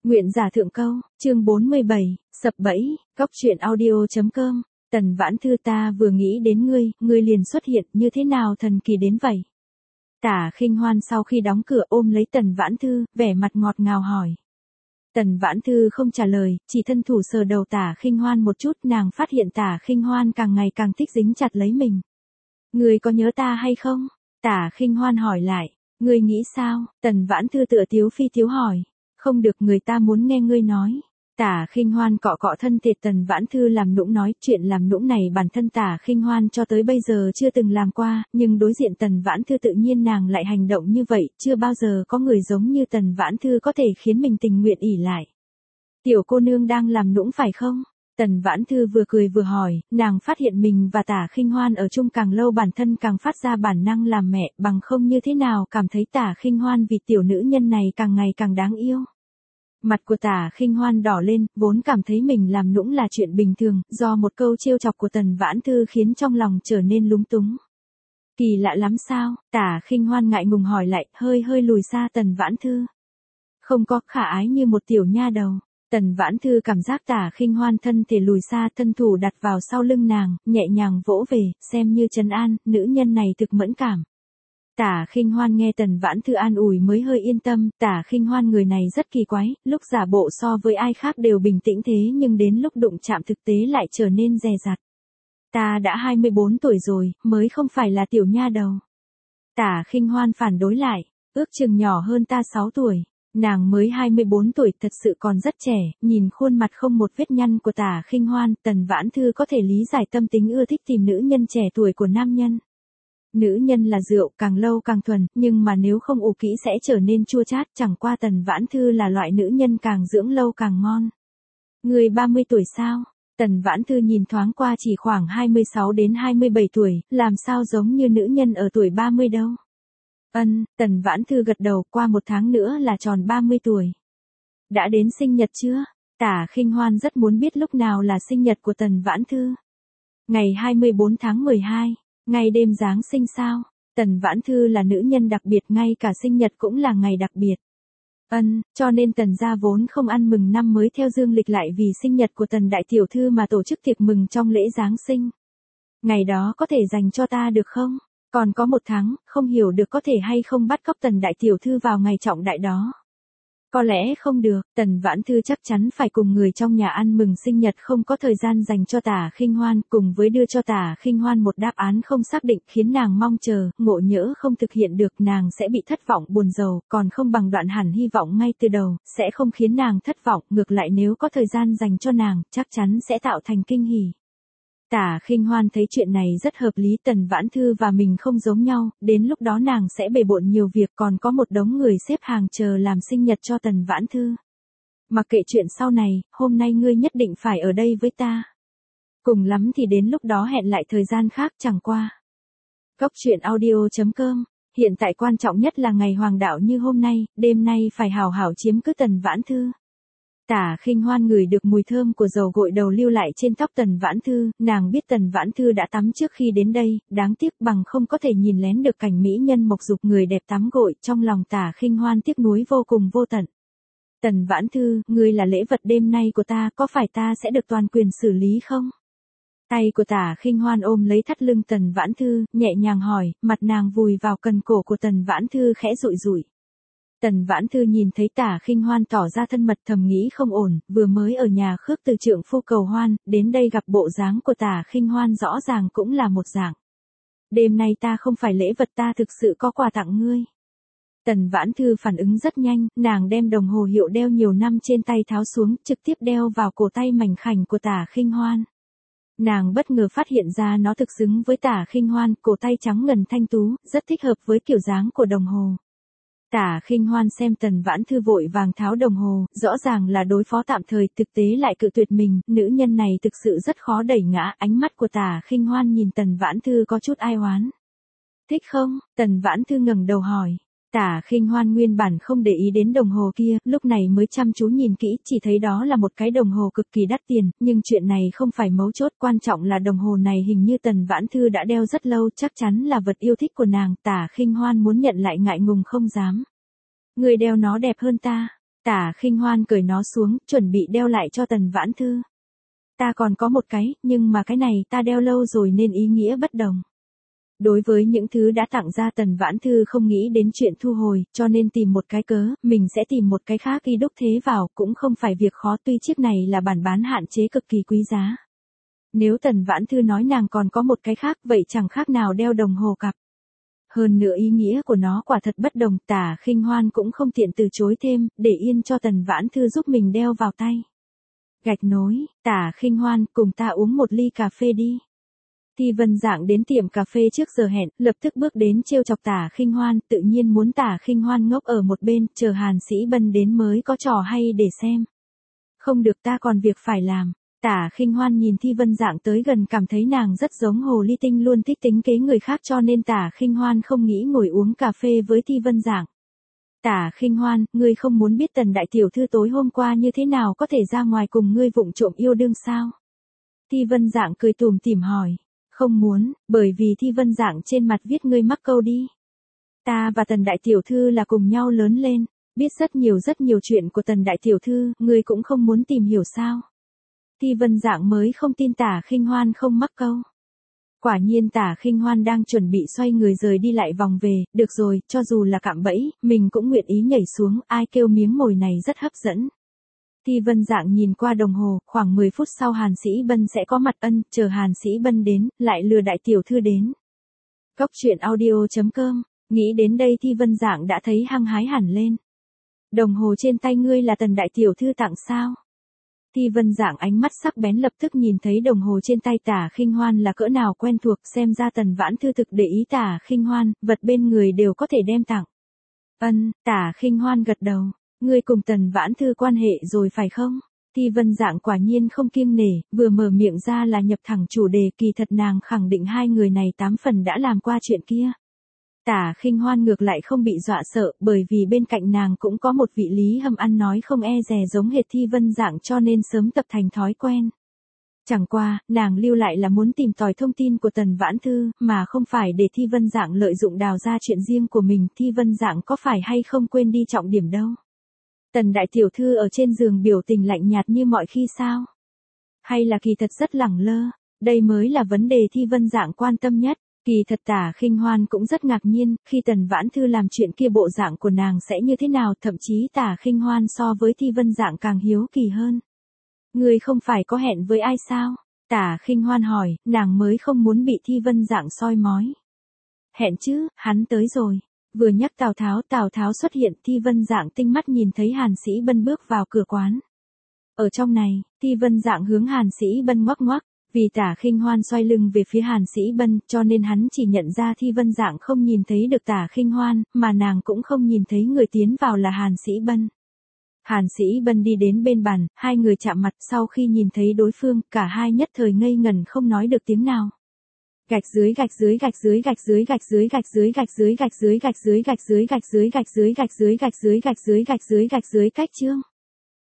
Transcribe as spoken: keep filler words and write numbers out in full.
Nguyện giả thượng câu, chương bốn mươi bảy, sập bẫy, góc truyện audio.com, Tần Vãn Thư ta vừa nghĩ đến ngươi, ngươi liền xuất hiện, như thế nào thần kỳ đến vậy? Tả Khinh Hoan sau khi đóng cửa ôm lấy Tần Vãn Thư, vẻ mặt ngọt ngào hỏi. Tần Vãn Thư không trả lời, chỉ thân thủ sờ đầu Tả Khinh Hoan một chút, nàng phát hiện Tả Khinh Hoan càng ngày càng thích dính chặt lấy mình. Ngươi có nhớ ta hay không? Tả Khinh Hoan hỏi lại, ngươi nghĩ sao? Tần Vãn Thư tựa tiếu phi tiếu hỏi. Không được, người ta muốn nghe ngươi nói. Tả Khinh Hoan cọ cọ thân thể Tần Vãn Thư làm nũng nói, chuyện làm nũng này bản thân Tả Khinh Hoan cho tới bây giờ chưa từng làm qua, nhưng đối diện Tần Vãn Thư tự nhiên nàng lại hành động như vậy, chưa bao giờ có người giống như Tần Vãn Thư có thể khiến mình tình nguyện ỷ lại. Tiểu cô nương đang làm nũng phải không? Tần Vãn Thư vừa cười vừa hỏi, nàng phát hiện mình và Tả Khinh Hoan ở chung càng lâu bản thân càng phát ra bản năng làm mẹ, bằng không như thế nào cảm thấy Tả Khinh Hoan vì tiểu nữ nhân này càng ngày càng đáng yêu. Mặt của Tả Khinh Hoan đỏ lên, vốn cảm thấy mình làm nũng là chuyện bình thường, do một câu trêu chọc của Tần Vãn Thư khiến trong lòng trở nên lúng túng. Kỳ lạ lắm sao? Tả Khinh Hoan ngại ngùng hỏi lại, hơi hơi lùi xa Tần Vãn Thư. Không có, khả ái như một tiểu nha đầu. Tần Vãn Thư cảm giác Tả Khinh Hoan thân thể lùi xa, thân thủ đặt vào sau lưng nàng, nhẹ nhàng vỗ về, xem như trấn an, nữ nhân này thực mẫn cảm. Tả Khinh Hoan nghe Tần Vãn Thư an ủi mới hơi yên tâm, Tả Khinh Hoan người này rất kỳ quái, lúc giả bộ so với ai khác đều bình tĩnh thế nhưng đến lúc đụng chạm thực tế lại trở nên dè dặt. Ta đã hai mươi bốn tuổi rồi, mới không phải là tiểu nha đầu. Tả Khinh Hoan phản đối lại, ước chừng nhỏ hơn ta sáu tuổi. Nàng mới hai mươi bốn tuổi, thật sự còn rất trẻ, nhìn khuôn mặt không một vết nhăn của Tả Khinh Hoan, Tần Vãn Thư có thể lý giải tâm tính ưa thích tìm nữ nhân trẻ tuổi của nam nhân. Nữ nhân là rượu, càng lâu càng thuần, nhưng mà nếu không ủ kỹ sẽ trở nên chua chát, chẳng qua Tần Vãn Thư là loại nữ nhân càng dưỡng lâu càng ngon. Người ba mươi tuổi sao? Tần Vãn Thư nhìn thoáng qua chỉ khoảng hai mươi sáu đến hai mươi bảy tuổi, làm sao giống như nữ nhân ở tuổi ba mươi đâu. Ân, Tần Vãn Thư gật đầu, qua một tháng nữa là tròn ba mươi tuổi. Đã đến sinh nhật chưa? Tả Khinh Hoan rất muốn biết lúc nào là sinh nhật của Tần Vãn Thư. Ngày hai mươi bốn tháng mười hai, ngày đêm Giáng sinh sao? Tần Vãn Thư là nữ nhân đặc biệt, ngay cả sinh nhật cũng là ngày đặc biệt. Ân, cho nên Tần gia vốn không ăn mừng năm mới theo dương lịch lại vì sinh nhật của Tần đại tiểu thư mà tổ chức tiệc mừng trong lễ Giáng sinh. Ngày đó có thể dành cho ta được không? Còn có một tháng, không hiểu được có thể hay không bắt cóc Tần đại tiểu thư vào ngày trọng đại đó. Có lẽ không được, Tần Vãn Thư chắc chắn phải cùng người trong nhà ăn mừng sinh nhật, không có thời gian dành cho Tả Khinh Hoan, cùng với đưa cho Tả Khinh Hoan một đáp án không xác định khiến nàng mong chờ, ngộ nhỡ không thực hiện được nàng sẽ bị thất vọng buồn rầu, còn không bằng đoạn hẳn hy vọng ngay từ đầu, sẽ không khiến nàng thất vọng, ngược lại nếu có thời gian dành cho nàng, chắc chắn sẽ tạo thành kinh hỉ. Tả Khinh Hoan thấy chuyện này rất hợp lý, Tần Vãn Thư và mình không giống nhau, đến lúc đó nàng sẽ bề bộn nhiều việc, còn có một đống người xếp hàng chờ làm sinh nhật cho Tần Vãn Thư. Mặc kệ chuyện sau này, hôm nay ngươi nhất định phải ở đây với ta. Cùng lắm thì đến lúc đó hẹn lại thời gian khác, chẳng qua. Góc truyện audio.com, hiện tại quan trọng nhất là ngày hoàng đạo như hôm nay, đêm nay phải hào hảo chiếm cứ Tần Vãn Thư. Tả Khinh Hoan ngửi được mùi thơm của dầu gội đầu lưu lại trên tóc Tần Vãn Thư, nàng biết Tần Vãn Thư đã tắm trước khi đến đây, đáng tiếc bằng không có thể nhìn lén được cảnh mỹ nhân mộc dục người đẹp tắm gội, trong lòng Tả Khinh Hoan tiếc nuối vô cùng vô tận. Tần Vãn Thư, ngươi là lễ vật đêm nay của ta, có phải ta sẽ được toàn quyền xử lý không? Tay của Tả Khinh Hoan ôm lấy thắt lưng Tần Vãn Thư, nhẹ nhàng hỏi, mặt nàng vùi vào cần cổ của Tần Vãn Thư khẽ rụi rụi. Tần Vãn Thư nhìn thấy Tả Khinh Hoan tỏ ra thân mật thầm nghĩ không ổn, vừa mới ở nhà khước từ trượng phu cầu hoan, đến đây gặp bộ dáng của Tả Khinh Hoan rõ ràng cũng là một dạng. Đêm nay ta không phải lễ vật, ta thực sự có quà tặng ngươi. Tần Vãn Thư phản ứng rất nhanh, nàng đem đồng hồ hiệu đeo nhiều năm trên tay tháo xuống, trực tiếp đeo vào cổ tay mảnh khảnh của Tả Khinh Hoan. Nàng bất ngờ phát hiện ra nó thực xứng với Tả Khinh Hoan, cổ tay trắng ngần thanh tú, rất thích hợp với kiểu dáng của đồng hồ. Tả Khinh Hoan xem Tần Vãn Thư vội vàng tháo đồng hồ, rõ ràng là đối phó tạm thời, thực tế lại cự tuyệt mình, nữ nhân này thực sự rất khó đẩy ngã, ánh mắt của Tả Khinh Hoan nhìn Tần Vãn Thư có chút ai oán. Thích không? Tần Vãn Thư ngẩng đầu hỏi. Tả Khinh Hoan nguyên bản không để ý đến đồng hồ kia, lúc này mới chăm chú nhìn kỹ, chỉ thấy đó là một cái đồng hồ cực kỳ đắt tiền, nhưng chuyện này không phải mấu chốt, quan trọng là đồng hồ này hình như Tần Vãn Thư đã đeo rất lâu, chắc chắn là vật yêu thích của nàng, Tả Khinh Hoan muốn nhận lại ngại ngùng không dám. Người đeo nó đẹp hơn ta. Tả Khinh Hoan cởi nó xuống, chuẩn bị đeo lại cho Tần Vãn Thư. Ta còn có một cái, nhưng mà cái này ta đeo lâu rồi nên ý nghĩa bất đồng. Đối với những thứ đã tặng ra Tần Vãn Thư không nghĩ đến chuyện thu hồi, cho nên tìm một cái cớ, mình sẽ tìm một cái khác y đúc thế vào, cũng không phải việc khó tuy chiếc này là bản bán hạn chế cực kỳ quý giá. Nếu Tần Vãn Thư nói nàng còn có một cái khác, vậy chẳng khác nào đeo đồng hồ cặp. Hơn nữa ý nghĩa của nó quả thật bất đồng, Tả Khinh Hoan cũng không tiện từ chối thêm, để yên cho Tần Vãn Thư giúp mình đeo vào tay. Gạch nối, Tả Khinh Hoan, cùng ta uống một ly cà phê đi. Thi Vân Dạng đến tiệm cà phê trước giờ hẹn, lập tức bước đến trêu chọc Tả Khinh Hoan, tự nhiên muốn Tả Khinh Hoan ngốc ở một bên, chờ Hàn Sĩ Bân đến mới có trò hay để xem. Không được, ta còn việc phải làm. Tả Khinh Hoan nhìn Thi Vân Dạng tới gần cảm thấy nàng rất giống hồ ly tinh luôn thích tính kế người khác, cho nên Tả Khinh Hoan không nghĩ ngồi uống cà phê với Thi Vân Dạng. Tả Khinh Hoan, ngươi không muốn biết Tần đại tiểu thư tối hôm qua như thế nào, có thể ra ngoài cùng ngươi vụng trộm yêu đương sao? Thi Vân Dạng cười tủm tỉm hỏi. Không muốn, bởi vì Thi Vân Dạng trên mặt viết ngươi mắc câu đi. Ta và Tần đại tiểu thư là cùng nhau lớn lên, biết rất nhiều rất nhiều chuyện của Tần đại tiểu thư, ngươi cũng không muốn tìm hiểu sao? Thi Vân Dạng mới không tin Tả Khinh Hoan không mắc câu. Quả nhiên Tả Khinh Hoan đang chuẩn bị xoay người rời đi lại vòng về, được rồi, cho dù là cạm bẫy, mình cũng nguyện ý nhảy xuống, ai kêu miếng mồi này rất hấp dẫn. Thi Vân Dạng nhìn qua đồng hồ, khoảng mười phút sau Hàn Sĩ Bân sẽ có mặt, ân, chờ Hàn Sĩ Bân đến, lại lừa đại tiểu thư đến. Cốc truyện audio chấm com, nghĩ đến đây Thi Vân Dạng đã thấy hăng hái hẳn lên. Đồng hồ trên tay ngươi là Tần đại tiểu thư tặng sao? Thi Vân Dạng ánh mắt sắc bén lập tức nhìn thấy đồng hồ trên tay Tả Khinh Hoan là cỡ nào quen thuộc, xem ra Tần Vãn Thư thực để ý Tả Khinh Hoan, vật bên người đều có thể đem tặng. Ân, Tả Khinh Hoan gật đầu, ngươi cùng Tần Vãn Thư quan hệ rồi phải không? Thi Vân Dạng quả nhiên không kiêng nể, vừa mở miệng ra là nhập thẳng chủ đề, kỳ thật nàng khẳng định hai người này tám phần đã làm qua chuyện kia. Tả Khinh Hoan ngược lại không bị dọa sợ, bởi vì bên cạnh nàng cũng có một vị Lý Hâm ăn nói không e dè giống hệt Thi Vân Dạng, cho nên sớm tập thành thói quen. Chẳng qua, nàng lưu lại là muốn tìm tòi thông tin của Tần Vãn Thư, mà không phải để Thi Vân Dạng lợi dụng đào ra chuyện riêng của mình. Thi Vân Dạng có phải hay không quên đi trọng điểm đâu. Tần đại tiểu thư ở trên giường biểu tình lạnh nhạt như mọi khi sao? Hay là kỳ thật rất lẳng lơ? Đây mới là vấn đề Thi Vân Dạng quan tâm nhất. Kỳ thật Tả Khinh Hoan cũng rất ngạc nhiên, khi Tần Vãn Thư làm chuyện kia bộ dạng của nàng sẽ như thế nào, thậm chí Tả Khinh Hoan so với Thi Vân Dạng càng hiếu kỳ hơn. Ngươi không phải có hẹn với ai sao? Tả Khinh Hoan hỏi, nàng mới không muốn bị Thi Vân Dạng soi mói. Hẹn chứ, hắn tới rồi. Vừa nhắc Tào Tháo, Tào Tháo xuất hiện, Thi Vân Dạng tinh mắt nhìn thấy Hàn Sĩ Bân bước vào cửa quán. Ở trong này, Thi Vân Dạng hướng Hàn Sĩ Bân ngoắc ngoắc. Vì Tả Khinh Hoan xoay lưng về phía Hàn Sĩ Bân, cho nên hắn chỉ nhận ra Thi Vân Dạng không nhìn thấy được Tả Khinh Hoan, mà nàng cũng không nhìn thấy người tiến vào là Hàn Sĩ Bân. Hàn Sĩ Bân đi đến bên bàn, hai người chạm mặt, sau khi nhìn thấy đối phương, cả hai nhất thời ngây ngẩn không nói được tiếng nào. Gạch dưới gạch dưới gạch dưới gạch dưới gạch dưới gạch dưới gạch dưới gạch dưới gạch dưới gạch dưới gạch dưới gạch dưới gạch dưới gạch dưới gạch dưới gạch dưới gạch dưới cách chương.